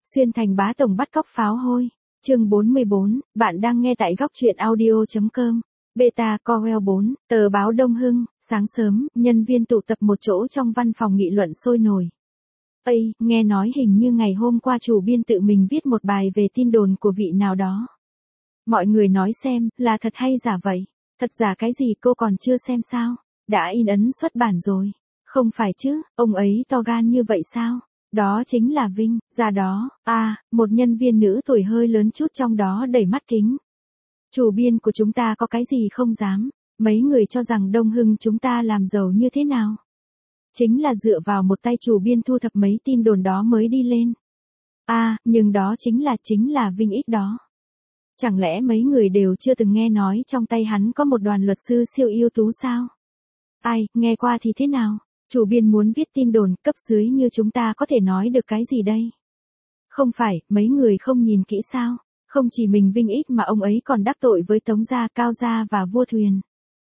Xuyên thành bá tổng bắt cóc pháo hôi. Chương 44, bạn đang nghe tại góc truyện audio.com. Beta Coel 4, tờ báo Đông Hưng, sáng sớm, nhân viên tụ tập một chỗ trong văn phòng nghị luận sôi nổi. Ây, nghe nói hình như ngày hôm qua chủ biên tự mình viết một bài về tin đồn của vị nào đó. Mọi người nói xem, là thật hay giả vậy? Thật giả cái gì cô còn chưa xem sao? Đã in ấn xuất bản rồi. Không phải chứ, ông ấy to gan như vậy sao? Đó chính là Vinh, ra đó, một nhân viên nữ tuổi hơi lớn chút trong đó đẩy mắt kính. Chủ biên của chúng ta có cái gì không dám, mấy người cho rằng Đông Hưng chúng ta làm giàu như thế nào? Chính là dựa vào một tay chủ biên thu thập mấy tin đồn đó mới đi lên. Nhưng đó chính là Vinh X đó. Chẳng lẽ mấy người đều chưa từng nghe nói trong tay hắn có một đoàn luật sư siêu ưu tú sao? Nghe qua thì thế nào? Chủ biên muốn viết tin đồn, cấp dưới như chúng ta có thể nói được cái gì đây? Không phải, mấy người không nhìn kỹ sao? Không chỉ mình Vinh X mà ông ấy còn đắc tội với Tống Gia, Cao Gia và Vua Thuyền.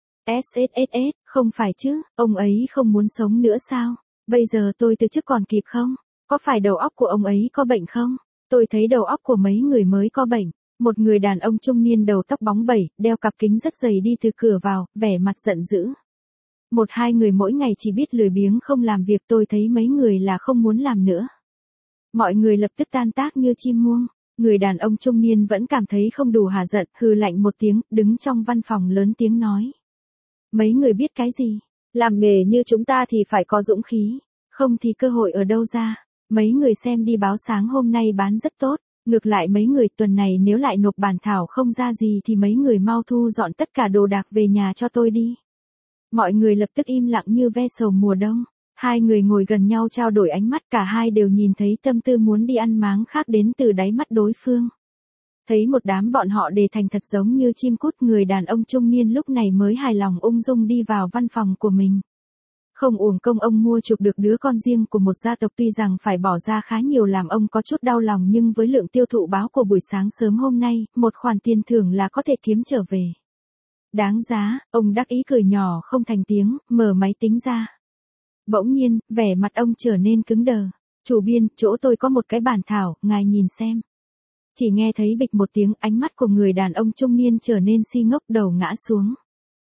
SSSS, không phải chứ, ông ấy không muốn sống nữa sao? Bây giờ tôi từ chức còn kịp không? Có phải đầu óc của ông ấy có bệnh không? Tôi thấy đầu óc của mấy người mới có bệnh. Một người đàn ông trung niên đầu tóc bóng bẩy, đeo cặp kính rất dày đi từ cửa vào, vẻ mặt giận dữ. Một hai người mỗi ngày chỉ biết lười biếng không làm việc, tôi thấy mấy người là không muốn làm nữa. Mọi người lập tức tan tác như chim muông. Người đàn ông trung niên vẫn cảm thấy không đủ hả giận, hừ lạnh một tiếng, đứng trong văn phòng lớn tiếng nói. Mấy người biết cái gì? Làm nghề như chúng ta thì phải có dũng khí, không thì cơ hội ở đâu ra. Mấy người xem đi, báo sáng hôm nay bán rất tốt. Ngược lại mấy người tuần này nếu lại nộp bản thảo không ra gì thì mấy người mau thu dọn tất cả đồ đạc về nhà cho tôi đi. Mọi người lập tức im lặng như ve sầu mùa đông. Hai người ngồi gần nhau trao đổi ánh mắt, cả hai đều nhìn thấy tâm tư muốn đi ăn máng khác đến từ đáy mắt đối phương. Thấy một đám bọn họ đề thành thật giống như chim cút, người đàn ông trung niên lúc này mới hài lòng ung dung đi vào văn phòng của mình. Không uổng công ông mua chuộc được đứa con riêng của một gia tộc, tuy rằng phải bỏ ra khá nhiều làm ông có chút đau lòng, nhưng với lượng tiêu thụ báo của buổi sáng sớm hôm nay, một khoản tiền thưởng là có thể kiếm trở về. Đáng giá, ông đắc ý cười nhỏ không thành tiếng, mở máy tính ra. Bỗng nhiên, vẻ mặt ông trở nên cứng đờ. Chủ biên, chỗ tôi có một cái bản thảo, ngài nhìn xem. Chỉ nghe thấy bịch một tiếng, ánh mắt của người đàn ông trung niên trở nên si ngốc, đầu ngã xuống.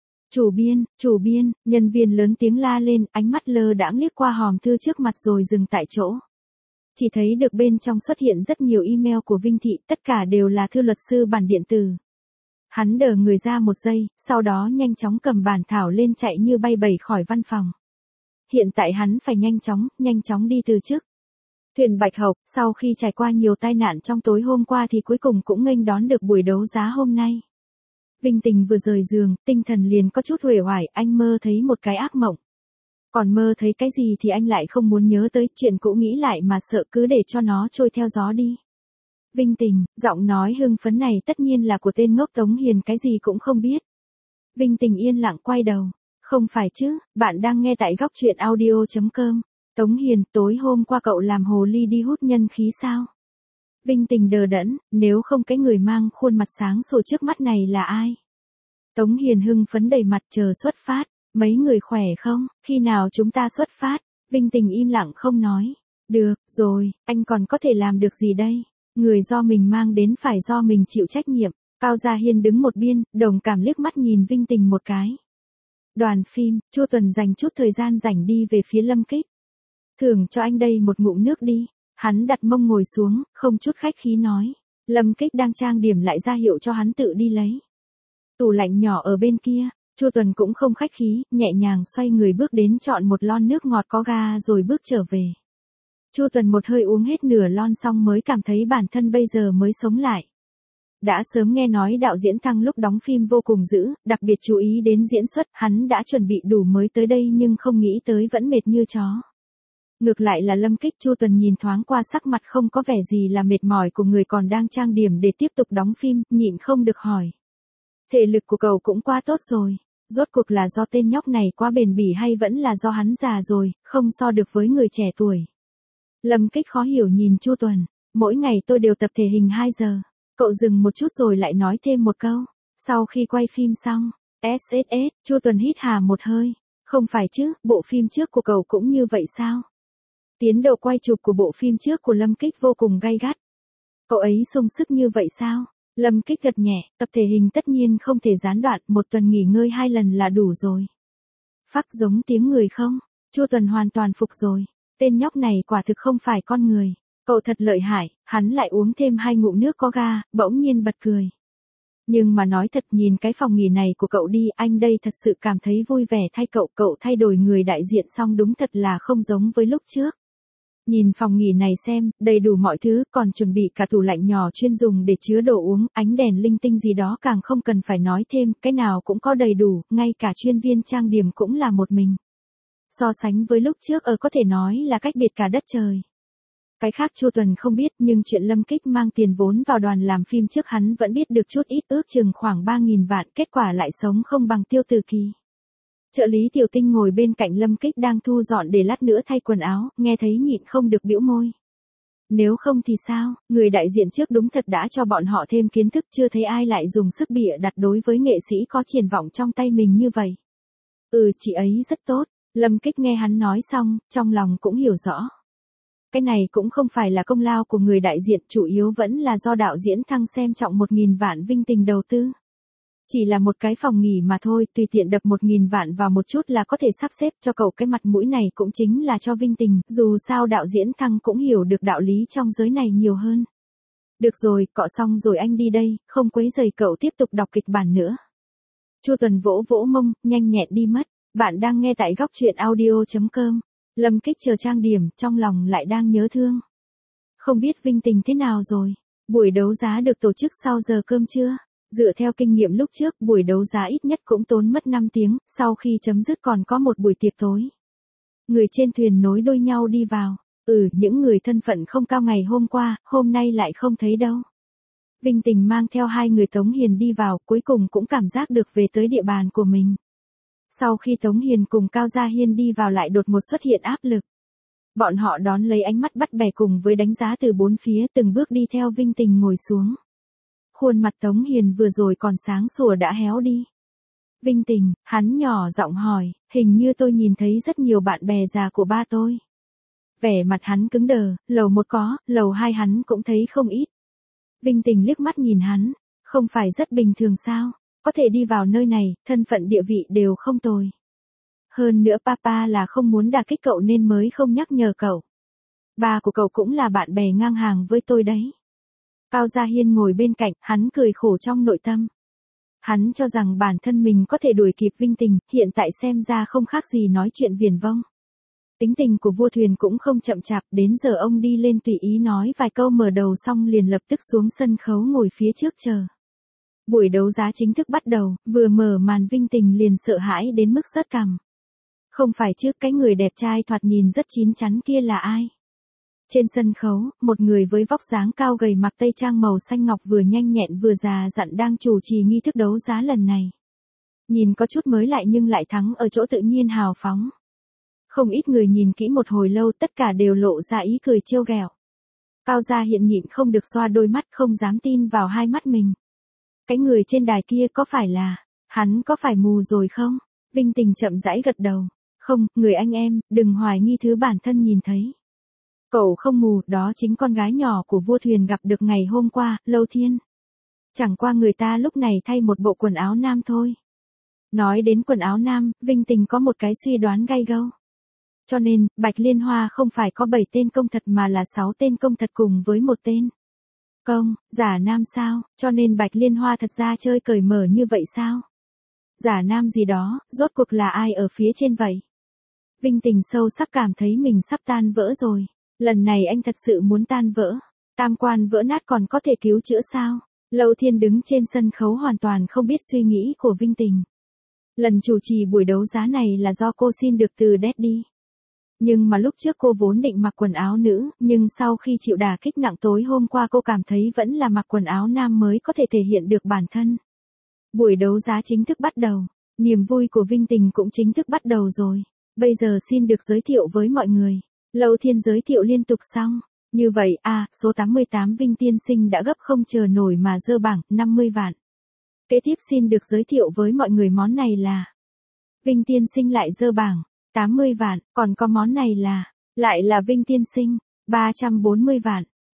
Chủ biên, nhân viên lớn tiếng la lên, ánh mắt lơ đãng liếc qua hòm thư trước mặt rồi dừng tại chỗ. Chỉ thấy được bên trong xuất hiện rất nhiều email của Vinh Thị, tất cả đều là thư luật sư bản điện tử. Hắn đờ người ra một giây, sau đó nhanh chóng cầm bản thảo lên chạy như bay bẩy khỏi văn phòng. Hiện tại hắn phải nhanh chóng đi từ chức. Thuyền Bạch Hộc, sau khi trải qua nhiều tai nạn trong tối hôm qua thì cuối cùng cũng nghênh đón được buổi đấu giá hôm nay. Vinh Tình vừa rời giường, tinh thần liền có chút uể oải, anh mơ thấy một cái ác mộng. Còn mơ thấy cái gì thì anh lại không muốn nhớ tới, chuyện cũ nghĩ lại mà sợ, cứ để cho nó trôi theo gió đi. Vinh Tình, giọng nói hưng phấn này tất nhiên là của tên ngốc Tống Hiền, cái gì cũng không biết. Vinh Tình yên lặng quay đầu. Không phải chứ, bạn đang nghe tại góc truyện audio.com. Tống Hiền, tối hôm qua cậu làm hồ ly đi hút nhân khí sao? Vinh Tình đờ đẫn, nếu không cái người mang khuôn mặt sáng sủa trước mắt này là ai? Tống Hiền hưng phấn đầy mặt, chờ xuất phát. Mấy người khỏe không? Khi nào chúng ta xuất phát? Vinh Tình im lặng không nói. Được, rồi, anh còn có thể làm được gì đây? Người do mình mang đến phải do mình chịu trách nhiệm. Cao Gia Hiên đứng một bên, đồng cảm liếc mắt nhìn Vinh Tình một cái. Đoàn phim, Chu Tuần dành chút thời gian rảnh đi về phía Lâm Kích. Thưởng cho anh đây một ngụm nước đi. Hắn đặt mông ngồi xuống, không chút khách khí nói. Lâm Kích đang trang điểm lại ra hiệu cho hắn tự đi lấy. Tủ lạnh nhỏ ở bên kia, Chu Tuần cũng không khách khí, nhẹ nhàng xoay người bước đến chọn một lon nước ngọt có ga rồi bước trở về. Chu Tuần một hơi uống hết nửa lon xong mới cảm thấy bản thân bây giờ mới sống lại. Đã sớm nghe nói đạo diễn Thăng lúc đóng phim vô cùng dữ, đặc biệt chú ý đến diễn xuất, hắn đã chuẩn bị đủ mới tới đây nhưng không nghĩ tới vẫn mệt như chó. Ngược lại là Lâm Kích, Chu Tuần nhìn thoáng qua sắc mặt không có vẻ gì là mệt mỏi của người còn đang trang điểm để tiếp tục đóng phim, nhịn không được hỏi. Thể lực của cậu cũng quá tốt rồi, rốt cuộc là do tên nhóc này quá bền bỉ hay vẫn là do hắn già rồi, không so được với người trẻ tuổi. Lâm Kích khó hiểu nhìn Chu Tuần, mỗi ngày tôi đều tập thể hình 2 giờ. Cậu dừng một chút rồi lại nói thêm một câu. Sau khi quay phim xong, SSS, Chu Tuần hít hà một hơi. Không phải chứ, bộ phim trước của cậu cũng như vậy sao? Tiến độ quay chụp của bộ phim trước của Lâm Kích vô cùng gay gắt. Cậu ấy sung sức như vậy sao? Lâm Kích gật nhẹ, tập thể hình tất nhiên không thể gián đoạn, một tuần nghỉ ngơi 2 lần là đủ rồi. Phác giống tiếng người không? Chu Tuần hoàn toàn phục rồi. Tên nhóc này quả thực không phải con người. Cậu thật lợi hại, hắn lại uống thêm 2 ngụm nước có ga, bỗng nhiên bật cười. Nhưng mà nói thật, nhìn cái phòng nghỉ này của cậu đi, anh đây thật sự cảm thấy vui vẻ thay cậu thay đổi người đại diện xong đúng thật là không giống với lúc trước. Nhìn phòng nghỉ này xem, đầy đủ mọi thứ, còn chuẩn bị cả tủ lạnh nhỏ chuyên dùng để chứa đồ uống, ánh đèn linh tinh gì đó càng không cần phải nói thêm, cái nào cũng có đầy đủ, ngay cả chuyên viên trang điểm cũng là một mình. So sánh với lúc trước có thể nói là cách biệt cả đất trời. Cái khác Chu Tuần không biết, nhưng chuyện Lâm Kích mang tiền vốn vào đoàn làm phim trước hắn vẫn biết được chút ít, ước chừng khoảng 3.000 vạn, kết quả lại sống không bằng Tiêu Từ Kỳ. Trợ lý Tiểu Tinh ngồi bên cạnh Lâm Kích đang thu dọn để lát nữa thay quần áo, nghe thấy nhịn không được bĩu môi. Nếu không thì sao, người đại diện trước đúng thật đã cho bọn họ thêm kiến thức, chưa thấy ai lại dùng sức bịa đặt đối với nghệ sĩ có triển vọng trong tay mình như vậy. Chị ấy rất tốt. Lâm Kích nghe hắn nói xong, trong lòng cũng hiểu rõ. Cái này cũng không phải là công lao của người đại diện, chủ yếu vẫn là do đạo diễn Thăng xem trọng 1.000 vạn Vinh Tình đầu tư. Chỉ là một cái phòng nghỉ mà thôi, tùy tiện đập 1.000 vạn vào một chút là có thể sắp xếp cho cậu, cái mặt mũi này cũng chính là cho Vinh Tình, dù sao đạo diễn Thăng cũng hiểu được đạo lý trong giới này nhiều hơn. Được rồi, cọ xong rồi anh đi đây, không quấy rầy cậu tiếp tục đọc kịch bản nữa. Chu Tuần vỗ vỗ mông, nhanh nhẹn đi mất. Bạn đang nghe tại góc truyện audio.com. Lâm Kích chờ trang điểm, trong lòng lại đang nhớ thương. Không biết Vinh Tình thế nào rồi? Buổi đấu giá được tổ chức sau giờ cơm trưa. Dựa theo kinh nghiệm lúc trước, buổi đấu giá ít nhất cũng tốn mất 5 tiếng, sau khi chấm dứt còn có một buổi tiệc tối. Người trên thuyền nối đuôi nhau đi vào. Những người thân phận không cao ngày hôm qua, hôm nay lại không thấy đâu. Vinh Tình mang theo 2 người Tống Hiền đi vào, cuối cùng cũng cảm giác được về tới địa bàn của mình. Sau khi Tống Hiền cùng Cao Gia Hiên đi vào lại đột ngột xuất hiện áp lực. Bọn họ đón lấy ánh mắt bắt bẻ cùng với đánh giá từ bốn phía, từng bước đi theo Vinh Tình ngồi xuống. Khuôn mặt Tống Hiền vừa rồi còn sáng sủa đã héo đi. Vinh Tình, hắn nhỏ giọng hỏi, hình như tôi nhìn thấy rất nhiều bạn bè già của ba tôi. Vẻ mặt hắn cứng đờ, lầu 1 có, lầu 2 hắn cũng thấy không ít. Vinh Tình liếc mắt nhìn hắn, không phải rất bình thường sao? Có thể đi vào nơi này, thân phận địa vị đều không tồi. Hơn nữa papa là không muốn đả kích cậu nên mới không nhắc nhở cậu. Ba của cậu cũng là bạn bè ngang hàng với tôi đấy. Cao Gia Hiên ngồi bên cạnh, hắn cười khổ trong nội tâm. Hắn cho rằng bản thân mình có thể đuổi kịp Vinh Tình, hiện tại xem ra không khác gì nói chuyện viển vông. Tính tình của vua thuyền cũng không chậm chạp, đến giờ ông đi lên tùy ý nói vài câu mở đầu xong liền lập tức xuống sân khấu ngồi phía trước chờ. Buổi đấu giá chính thức bắt đầu, vừa mở màn Vinh Tình liền sợ hãi đến mức rớt cằm. Không phải chứ, cái người đẹp trai thoạt nhìn rất chín chắn kia là ai? Trên sân khấu, một người với vóc dáng cao gầy mặc tây trang màu xanh ngọc vừa nhanh nhẹn vừa già dặn đang chủ trì nghi thức đấu giá lần này. Nhìn có chút mới lại nhưng lại thắng ở chỗ tự nhiên hào phóng. Không ít người nhìn kỹ một hồi lâu, tất cả đều lộ ra ý cười trêu ghẹo. Cao Gia Hiên nhịn không được xoa đôi mắt, không dám tin vào hai mắt mình. Cái người trên đài kia có phải là, hắn có phải mù rồi không? Vinh Tình chậm rãi gật đầu. Không, người anh em, đừng hoài nghi thứ bản thân nhìn thấy. Cậu không mù, đó chính con gái nhỏ của vua thuyền gặp được ngày hôm qua, Lâu Thiên. Chẳng qua người ta lúc này thay một bộ quần áo nam thôi. Nói đến quần áo nam, Vinh Tình có một cái suy đoán gay gâu. Cho nên, Bạch Liên Hoa không phải có 7 tên công thật mà là 6 tên công thật cùng với một tên công, giả nam sao, cho nên Bạch Liên Hoa thật ra chơi cởi mở như vậy sao? Giả nam gì đó, rốt cuộc là ai ở phía trên vậy? Vinh Tình sâu sắc cảm thấy mình sắp tan vỡ rồi. Lần này anh thật sự muốn tan vỡ. Tam quan vỡ nát còn có thể cứu chữa sao? Lâu Thiên đứng trên sân khấu hoàn toàn không biết suy nghĩ của Vinh Tình. Lần chủ trì buổi đấu giá này là do cô xin được từ Daddy. Nhưng mà lúc trước cô vốn định mặc quần áo nữ, nhưng sau khi chịu đả kích nặng tối hôm qua cô cảm thấy vẫn là mặc quần áo nam mới có thể thể hiện được bản thân. Buổi đấu giá chính thức bắt đầu. Niềm vui của Vinh Tình cũng chính thức bắt đầu rồi. Bây giờ xin được giới thiệu với mọi người. Lâu Thiên giới thiệu liên tục xong. Như vậy, số 88 Vinh Tiên Sinh đã gấp không chờ nổi mà dơ bảng, 50 vạn. Kế tiếp xin được giới thiệu với mọi người món này là. Vinh Tiên Sinh lại dơ bảng, 80 vạn, còn có món này là, lại là Vinh Tiên Sinh, 340 vạn.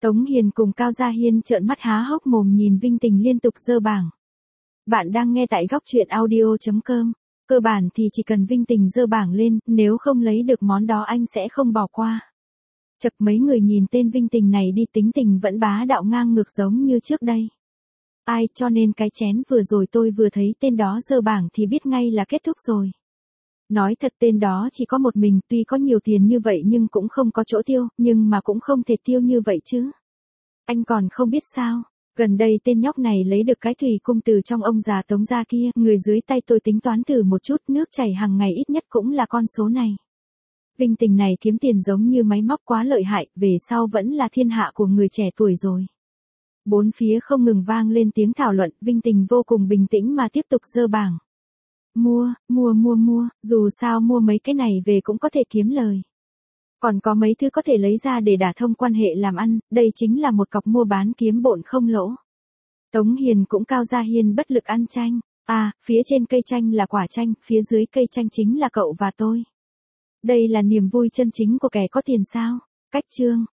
Tống Hiền cùng Cao Gia Hiên trợn mắt há hốc mồm nhìn Vinh Tình liên tục giơ bảng. Bạn đang nghe tại góc truyện audio.com. Cơ bản thì chỉ cần Vinh Tình giơ bảng lên, nếu không lấy được món đó anh sẽ không bỏ qua. Chật, mấy người nhìn tên Vinh Tình này đi, tính tình vẫn bá đạo ngang ngược giống như trước đây. Ai, cho nên cái chén vừa rồi tôi vừa thấy tên đó giơ bảng thì biết ngay là kết thúc rồi. Nói thật, tên đó chỉ có một mình, tuy có nhiều tiền như vậy nhưng cũng không có chỗ tiêu, nhưng mà cũng không thể tiêu như vậy chứ. Anh còn không biết sao, gần đây tên nhóc này lấy được cái thủy cung từ trong ông già Tống gia kia, người dưới tay tôi tính toán thử một chút, nước chảy hàng ngày ít nhất cũng là con số này. Vinh Tình này kiếm tiền giống như máy móc quá lợi hại, về sau vẫn là thiên hạ của người trẻ tuổi rồi. Bốn phía không ngừng vang lên tiếng thảo luận, Vinh Tình vô cùng bình tĩnh mà tiếp tục giơ bảng. Mua, dù sao mua mấy cái này về cũng có thể kiếm lời. Còn có mấy thứ có thể lấy ra để đả thông quan hệ làm ăn, đây chính là một cọc mua bán kiếm bộn không lỗ. Tống Hiền cũng Cao Gia Hiên bất lực ăn chanh. À, phía trên cây chanh là quả chanh, phía dưới cây chanh chính là cậu và tôi. Đây là niềm vui chân chính của kẻ có tiền sao? Cách chương.